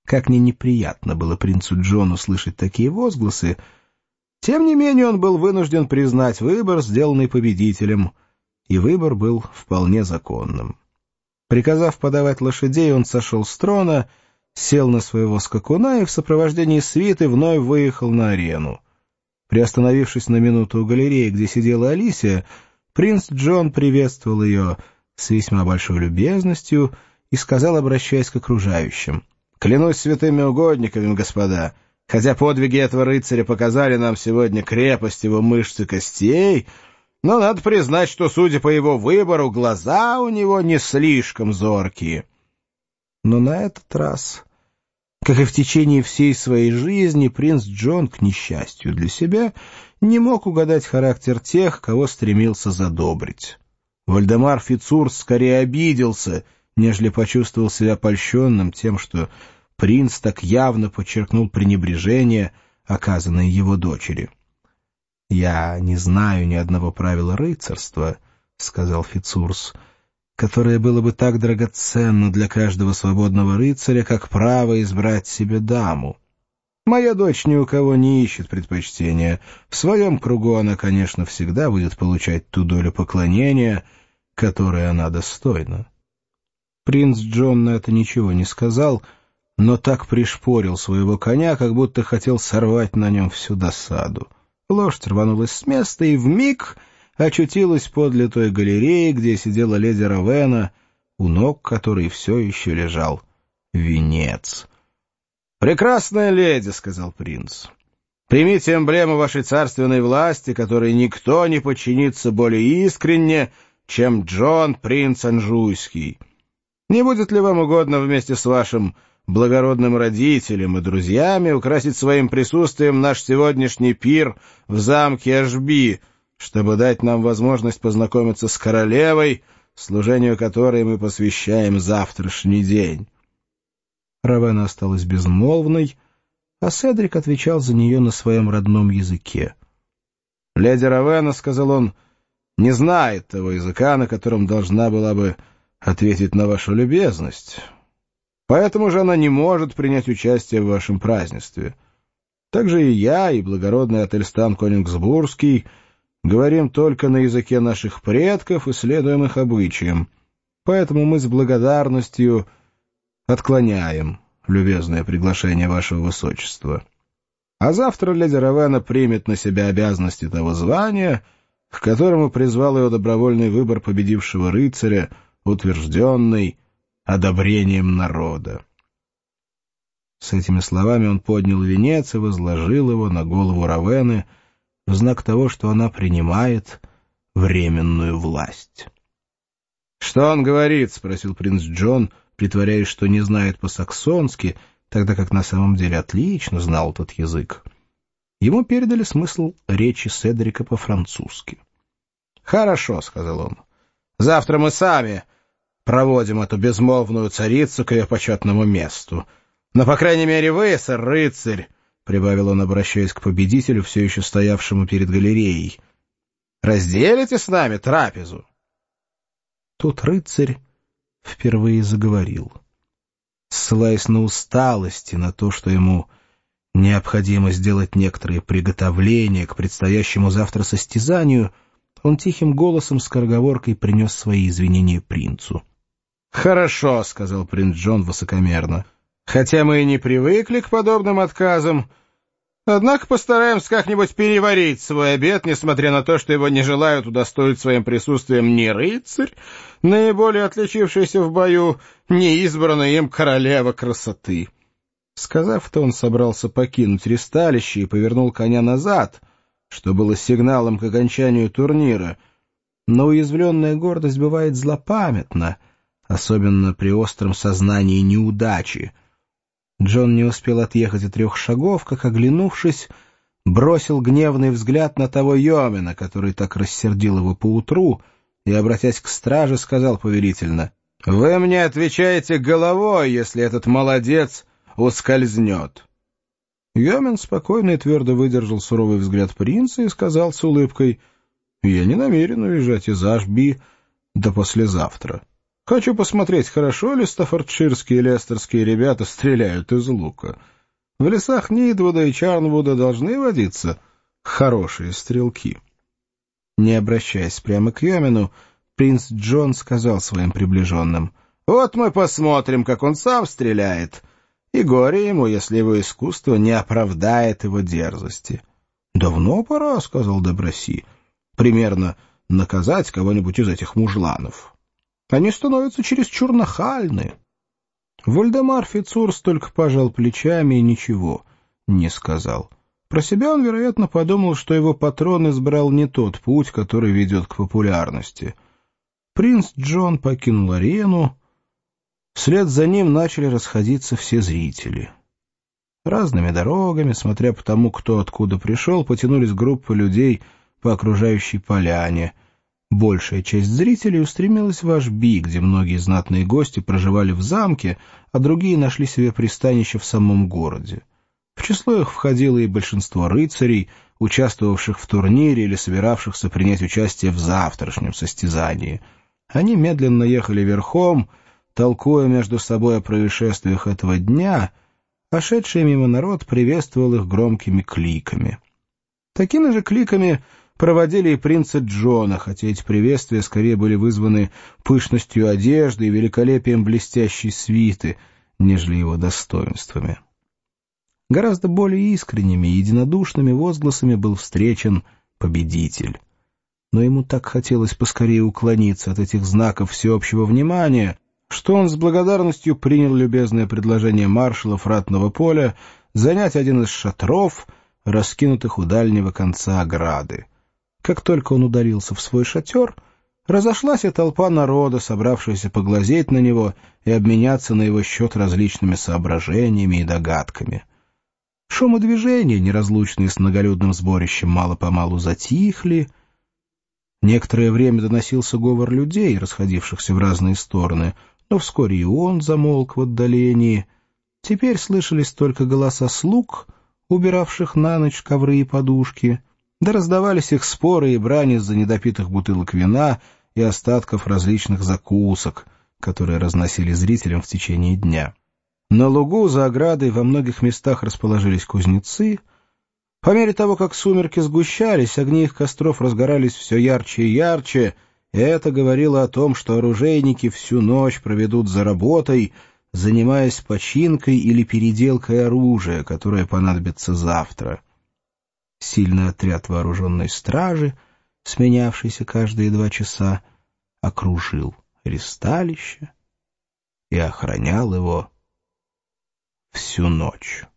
Как ни неприятно было принцу Джону слышать такие возгласы, тем не менее он был вынужден признать выбор, сделанный победителем, и выбор был вполне законным. Приказав подавать лошадей, он сошел с трона, сел на своего скакуна и в сопровождении свиты вновь выехал на арену. Приостановившись на минуту у галереи, где сидела Алисия, принц Джон приветствовал ее с весьма большой любезностью и сказал, обращаясь к окружающим: «Клянусь святыми угодниками, господа, хотя подвиги этого рыцаря показали нам сегодня крепость его мышц и костей, но надо признать, что, судя по его выбору, глаза у него не слишком зоркие». Но на этот раз, как и в течение всей своей жизни, принц Джон, к несчастью для себя, не мог угадать характер тех, кого стремился задобрить. Вальдемар Фицурс скорее обиделся, нежели почувствовал себя польщенным тем, что принц так явно подчеркнул пренебрежение, оказанное его дочери. «Я не знаю ни одного правила рыцарства», — сказал Фицурс, — «которое было бы так драгоценно для каждого свободного рыцаря, как право избрать себе даму. Моя дочь ни у кого не ищет предпочтения. В своем кругу она, конечно, всегда будет получать ту долю поклонения, которой она достойна». Принц Джон на это ничего не сказал, но так пришпорил своего коня, как будто хотел сорвать на нем всю досаду. Лошадь рванулась с места и вмиг очутилась подле той галереи, где сидела леди Равена, у ног которой все еще лежал венец. «Прекрасная леди», — сказал принц, — «примите эмблему вашей царственной власти, которой никто не подчинится более искренне, чем Джон, принц Анжуйский. Не будет ли вам угодно вместе с вашим благородным родителям и друзьями украсить своим присутствием наш сегодняшний пир в замке Ашби, чтобы дать нам возможность познакомиться с королевой, служению которой мы посвящаем завтрашний день?» Равена осталась безмолвной, а Седрик отвечал за нее на своем родном языке. «Леди Равена, — сказал он, — не знает того языка, на котором должна была бы ответить на вашу любезность. Поэтому же она не может принять участие в вашем празднестве. Также и я, и благородный Ательстан Конюнгсбургский говорим только на языке наших предков и следуем их обычаям. Поэтому мы с благодарностью отклоняем любезное приглашение вашего высочества. А завтра леди Равена примет на себя обязанности того звания, к которому призвал ее добровольный выбор победившего рыцаря, утвержденный одобрением народа». С этими словами он поднял венец и возложил его на голову Равены в знак того, что она принимает временную власть. «Что он говорит?» — спросил принц Джон, притворяясь, что не знает по-саксонски, тогда как на самом деле отлично знал этот язык. Ему передали смысл речи Седрика по-французски. «Хорошо», — сказал он, — «завтра мы сами проводим эту безмолвную царицу к ее почетному месту. Но, по крайней мере, вы, сэр-рыцарь, — прибавил он, обращаясь к победителю, все еще стоявшему перед галереей, — разделите с нами трапезу». Тут рыцарь впервые заговорил. Ссылаясь на усталость и на то, что ему необходимо сделать некоторые приготовления к предстоящему завтра состязанию, он тихим голосом скороговоркой принес свои извинения принцу. «Хорошо», — сказал принц Джон высокомерно, — «хотя мы и не привыкли к подобным отказам, однако постараемся как-нибудь переварить свой обед, несмотря на то, что его не желают удостоить своим присутствием ни рыцарь, наиболее отличившийся в бою, ни избранная им королева красоты». Сказав это, он собрался покинуть ристалище и повернул коня назад, что было сигналом к окончанию турнира, но уязвленная гордость бывает злопамятна, особенно при остром сознании неудачи. Джон не успел отъехать и 3 шагов, как, оглянувшись, бросил гневный взгляд на того Йомина, который так рассердил его поутру, и, обратясь к страже, сказал повелительно: «Вы мне отвечаете головой, если этот молодец ускользнет». Йомин спокойно и твердо выдержал суровый взгляд принца и сказал с улыбкой: «Я не намерен уезжать из Ашби до послезавтра». Хочу посмотреть, хорошо ли стаффордширские и лестерские ребята стреляют из лука. В лесах Нидвуда и Чарнвуда должны водиться хорошие стрелки». Не обращаясь прямо к Йомину, принц Джон сказал своим приближенным: «Вот мы посмотрим, как он сам стреляет, и горе ему, если его искусство не оправдает его дерзости». «Давно пора, — сказал де Браси, — примерно наказать кого-нибудь из этих мужланов. Они становятся чересчур нахальны». Вольдемар Фицурс только пожал плечами и ничего не сказал. Про себя он, вероятно, подумал, что его патрон избрал не тот путь, который ведет к популярности. Принц Джон покинул арену. Вслед за ним начали расходиться все зрители. Разными дорогами, смотря по тому, кто откуда пришел, потянулись группы людей по окружающей поляне. Большая часть зрителей устремилась в Ашби, где многие знатные гости проживали в замке, а другие нашли себе пристанище в самом городе. В число их входило и большинство рыцарей, участвовавших в турнире или собиравшихся принять участие в завтрашнем состязании. Они медленно ехали верхом, толкуя между собой о происшествиях этого дня, а шедший мимо народ приветствовал их громкими кликами. Такими же кликами проводили и принца Джона, хотя эти приветствия скорее были вызваны пышностью одежды и великолепием блестящей свиты, нежели его достоинствами. Гораздо более искренними и единодушными возгласами был встречен победитель. Но ему так хотелось поскорее уклониться от этих знаков всеобщего внимания, что он с благодарностью принял любезное предложение маршалов ратного поля занять один из шатров, раскинутых у дальнего конца ограды. Как только он ударился в свой шатер, разошлась и толпа народа, собравшаяся поглазеть на него и обменяться на его счет различными соображениями и догадками. Шум и движения, неразлучные с многолюдным сборищем, мало-помалу затихли. Некоторое время доносился говор людей, расходившихся в разные стороны, но вскоре и он замолк в отдалении. Теперь слышались только голоса слуг, убиравших на ночь ковры и подушки, да раздавались их споры и брани из-за недопитых бутылок вина и остатков различных закусок, которые разносили зрителям в течение дня. На лугу за оградой во многих местах расположились кузнецы. По мере того, как сумерки сгущались, огни их костров разгорались все ярче и ярче, и это говорило о том, что оружейники всю ночь проведут за работой, занимаясь починкой или переделкой оружия, которое понадобится завтра. Сильный отряд вооруженной стражи, сменявшийся каждые 2 часа, окружил ристалище и охранял его всю ночь.